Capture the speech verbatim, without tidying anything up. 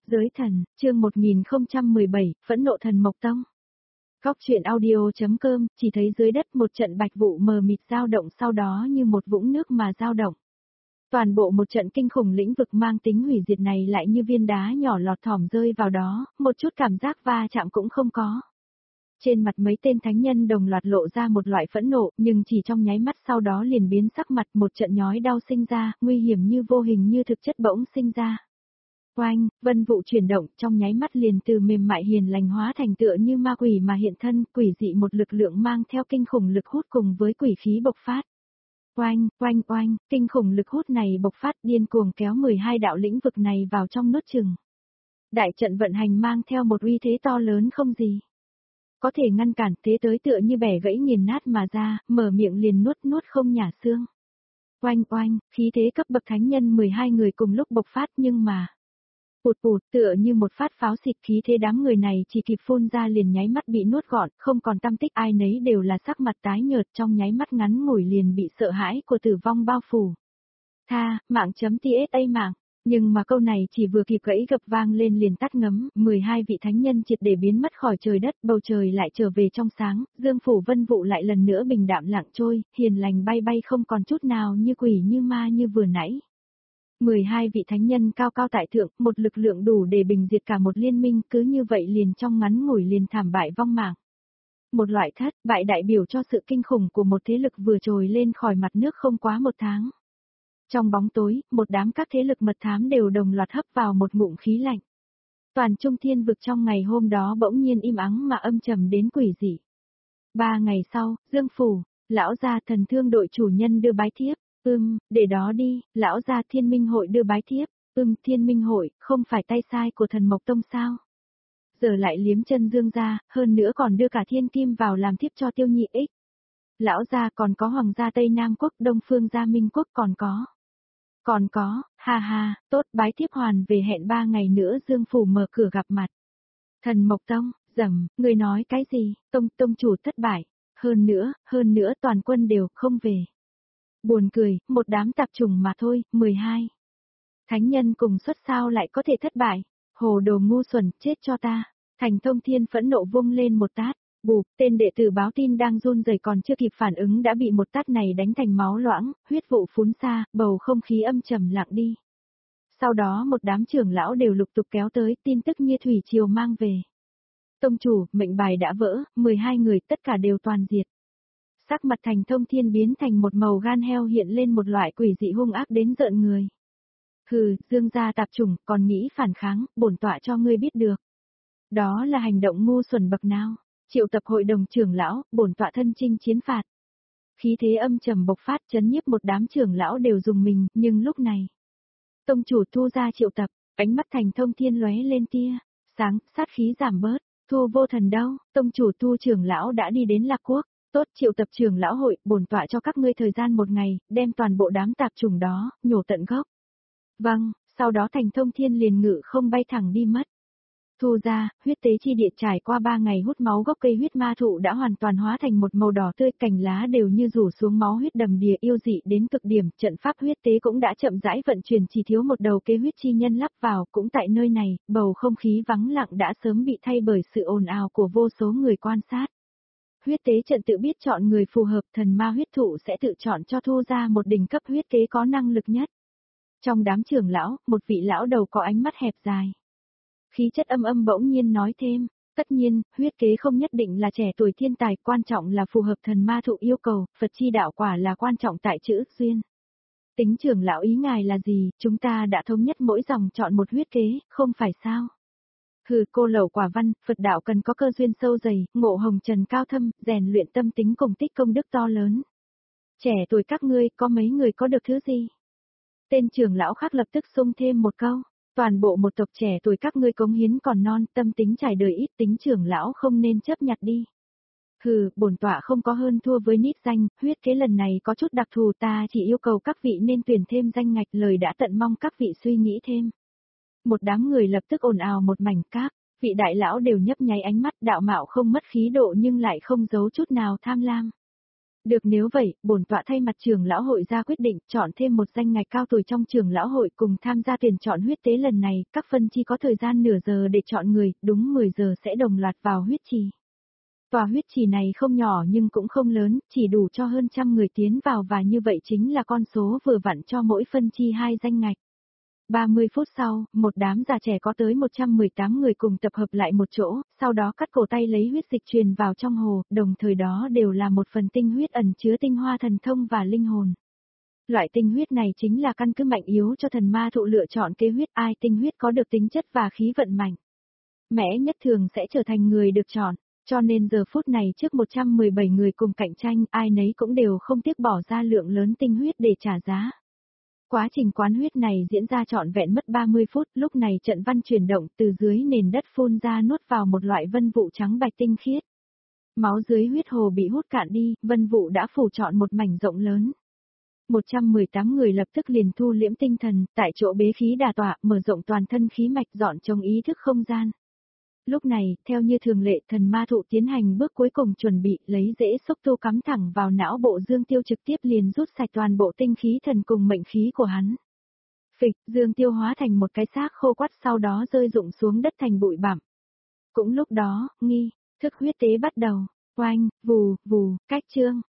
Giới thần, chương một nghìn không trăm mười bảy, phẫn nộ thần Mộc Tông. Góc truyện audio.com, chỉ thấy dưới đất một trận bạch vụ mờ mịt dao động, sau đó như một vũng nước mà dao động. Toàn bộ một trận kinh khủng lĩnh vực mang tính hủy diệt này lại như viên đá nhỏ lọt thỏm rơi vào đó, một chút cảm giác va chạm cũng không có. Trên mặt mấy tên thánh nhân đồng loạt lộ ra một loại phẫn nộ, nhưng chỉ trong nháy mắt sau đó liền biến sắc mặt, một trận nhói đau sinh ra, nguy hiểm như vô hình như thực chất bỗng sinh ra. Oanh, vân vụ chuyển động, trong nháy mắt liền từ mềm mại hiền lành hóa thành tựa như ma quỷ mà hiện thân, quỷ dị một lực lượng mang theo kinh khủng lực hút cùng với quỷ khí bộc phát. Oanh, oanh oanh, kinh khủng lực hút này bộc phát điên cuồng kéo mười hai đạo lĩnh vực này vào trong nuốt chừng. Đại trận vận hành mang theo một uy thế to lớn không gì có thể ngăn cản, thế tới tựa như bẻ gãy nghiền nát mà ra, mở miệng liền nuốt nuốt không nhả xương. Oanh oanh, khí thế cấp bậc thánh nhân mười hai người cùng lúc bộc phát, nhưng mà Pụt pụt, tựa như một phát pháo xịt, khí thế đám người này chỉ kịp phun ra liền nháy mắt bị nuốt gọn, không còn tăm tích, ai nấy đều là sắc mặt tái nhợt, trong nháy mắt ngắn ngủi liền bị sợ hãi của tử vong bao phủ. Tha, mạng chấm tsa mạng. Nhưng mà câu này chỉ vừa kịp gãy gập vang lên liền tắt ngấm, mười hai vị thánh nhân triệt để biến mất khỏi trời đất, bầu trời lại trở về trong sáng, dương phủ vân vụ lại lần nữa bình đạm lặng trôi, hiền lành bay bay không còn chút nào như quỷ như ma như vừa nãy. mười hai vị thánh nhân cao cao tại thượng, một lực lượng đủ để bình diệt cả một liên minh, cứ như vậy liền trong ngắn ngủi liền thảm bại vong mạng. Một loại thất bại đại biểu cho sự kinh khủng của một thế lực vừa trồi lên khỏi mặt nước không quá một tháng. Trong bóng tối, một đám các thế lực mật thám đều đồng loạt hấp vào một ngụm khí lạnh. Toàn trung thiên vực trong ngày hôm đó bỗng nhiên im ắng mà âm trầm đến quỷ dị. Ba ngày sau, Dương Phủ, lão gia thần thương đội chủ nhân đưa bái thiếp. Ưm, để đó đi, lão gia Thiên Minh Hội đưa bái thiếp. Ưm, Thiên Minh Hội, không phải tay sai của thần Mộc Tông sao? Giờ lại liếm chân Dương gia, hơn nữa còn đưa cả Thiên Kim vào làm thiếp cho Tiêu Nhị Ích. Lão gia còn có Hoàng gia Tây Nam Quốc, Đông Phương gia Minh Quốc còn có. Còn có, ha ha, tốt, bái thiếp hoàn về, hẹn ba ngày nữa Dương Phủ mở cửa gặp mặt. Thần Mộc Tông, dầm, người nói cái gì? Tông, tông chủ thất bại. Hơn nữa, hơn nữa toàn quân đều không về. Buồn cười, một đám tạp chủng mà thôi, mười hai. Thánh nhân cùng xuất sao lại có thể thất bại, hồ đồ ngu xuẩn, chết cho ta. Thành Thông Thiên phẫn nộ vung lên một tát, bụp, tên đệ tử báo tin đang run rẩy còn chưa kịp phản ứng đã bị một tát này đánh thành máu loãng, huyết vụ phún xa, bầu không khí âm trầm lặng đi. Sau đó một đám trưởng lão đều lục tục kéo tới, tin tức như thủy triều mang về. Tông chủ, mệnh bài đã vỡ, mười hai người tất cả đều toàn diệt. Sắc mặt Thành Thông Thiên biến thành một màu gan heo, hiện lên một loại quỷ dị hung ác đến rợn người. Hừ, Dương gia tạp chủng, còn nghĩ phản kháng, bổn tọa cho ngươi biết được. Đó là hành động ngu xuẩn bậc nào? Triệu tập hội đồng trưởng lão, bổn tọa thân chinh chiến phạt. Khí thế âm trầm bộc phát, chấn nhiếp một đám trưởng lão đều dùng mình, nhưng lúc này, tông chủ thu ra triệu tập, ánh mắt Thành Thông Thiên lóe lên tia sáng, sát khí giảm bớt. Thu vô thần đâu? Tông chủ thu trưởng lão đã đi đến Lạc Quốc. Tốt, triệu tập trưởng lão hội, bổn tọa cho các ngươi thời gian một ngày, đem toàn bộ đám tạp chủng đó nhổ tận gốc. Vâng, sau đó Thành Thông Thiên liền ngự không bay thẳng đi mất. Thu ra, huyết tế chi địa trải qua ba ngày hút máu, gốc cây huyết ma thụ đã hoàn toàn hóa thành một màu đỏ tươi, cành lá đều như rủ xuống máu huyết đầm đìa, yêu dị đến cực điểm, trận pháp huyết tế cũng đã chậm rãi vận chuyển, chỉ thiếu một đầu kế huyết chi nhân lắp vào, cũng tại nơi này, bầu không khí vắng lặng đã sớm bị thay bởi sự ồn ào của vô số người quan sát. Huyết tế trận tự biết chọn người phù hợp, thần ma huyết thụ sẽ tự chọn cho Thu ra một đỉnh cấp huyết tế có năng lực nhất. Trong đám trưởng lão, một vị lão đầu có ánh mắt hẹp dài. Khí chất âm âm bỗng nhiên nói thêm, tất nhiên, huyết kế không nhất định là trẻ tuổi thiên tài, quan trọng là phù hợp thần ma thụ yêu cầu, Phật chi đạo quả là quan trọng tại chữ duyên. Tính trưởng lão ý ngài là gì, chúng ta đã thống nhất mỗi dòng chọn một huyết kế, không phải sao? Hừ, cô lẩu quả văn, Phật đạo cần có cơ duyên sâu dày, ngộ hồng trần cao thâm, rèn luyện tâm tính cùng tích công đức to lớn. Trẻ tuổi các ngươi, có mấy người có được thứ gì? Tên trưởng lão khác lập tức xung thêm một câu. Toàn bộ một tộc trẻ tuổi các ngươi cống hiến còn non, tâm tính trải đời ít, tính trưởng lão không nên chấp nhặt đi. Hừ, bổn tọa không có hơn thua với nít danh, huyết kế lần này có chút đặc thù, ta chỉ yêu cầu các vị nên tuyển thêm danh ngạch, lời đã tận, mong các vị suy nghĩ thêm. Một đám người lập tức ồn ào một mảnh, các vị đại lão đều nhấp nháy ánh mắt, đạo mạo không mất khí độ nhưng lại không giấu chút nào tham lam. Được, nếu vậy, bổn tọa thay mặt trưởng lão hội ra quyết định chọn thêm một danh ngạch cao tuổi trong trưởng lão hội cùng tham gia tuyển chọn huyết tế lần này, các phân chi có thời gian nửa giờ để chọn người, đúng mười giờ sẽ đồng loạt vào huyết trì. Tòa huyết trì này không nhỏ nhưng cũng không lớn, chỉ đủ cho hơn trăm người tiến vào và như vậy chính là con số vừa vặn cho mỗi phân chi hai danh ngạch. ba mươi phút sau, một đám già trẻ có tới một trăm mười tám người cùng tập hợp lại một chỗ, sau đó cắt cổ tay lấy huyết dịch truyền vào trong hồ, đồng thời đó đều là một phần tinh huyết ẩn chứa tinh hoa thần thông và linh hồn. Loại tinh huyết này chính là căn cứ mạnh yếu cho thần ma thụ lựa chọn kế huyết, ai tinh huyết có được tính chất và khí vận mạnh mẽ nhất thường sẽ trở thành người được chọn, cho nên giờ phút này trước một trăm mười bảy người cùng cạnh tranh, ai nấy cũng đều không tiếc bỏ ra lượng lớn tinh huyết để trả giá. Quá trình quán huyết này diễn ra trọn vẹn mất ba mươi phút, lúc này trận văn chuyển động từ dưới nền đất phun ra nuốt vào một loại vân vụ trắng bạch tinh khiết. Máu dưới huyết hồ bị hút cạn đi, vân vụ đã phủ trọn một mảnh rộng lớn. một trăm mười tám người lập tức liền thu liễm tinh thần, tại chỗ bế khí đà tọa, mở rộng toàn thân khí mạch dọn trống ý thức không gian. Lúc này, theo như thường lệ, thần ma thụ tiến hành bước cuối cùng chuẩn bị, lấy rễ xúc tu cắm thẳng vào não bộ Dương Tiêu trực tiếp liền rút sạch toàn bộ tinh khí thần cùng mệnh khí của hắn. Phịch, Dương Tiêu hóa thành một cái xác khô quắt sau đó rơi rụng xuống đất thành bụi bặm. Cũng lúc đó, nghi thức huyết tế bắt đầu, oanh, vù, vù, cách chương.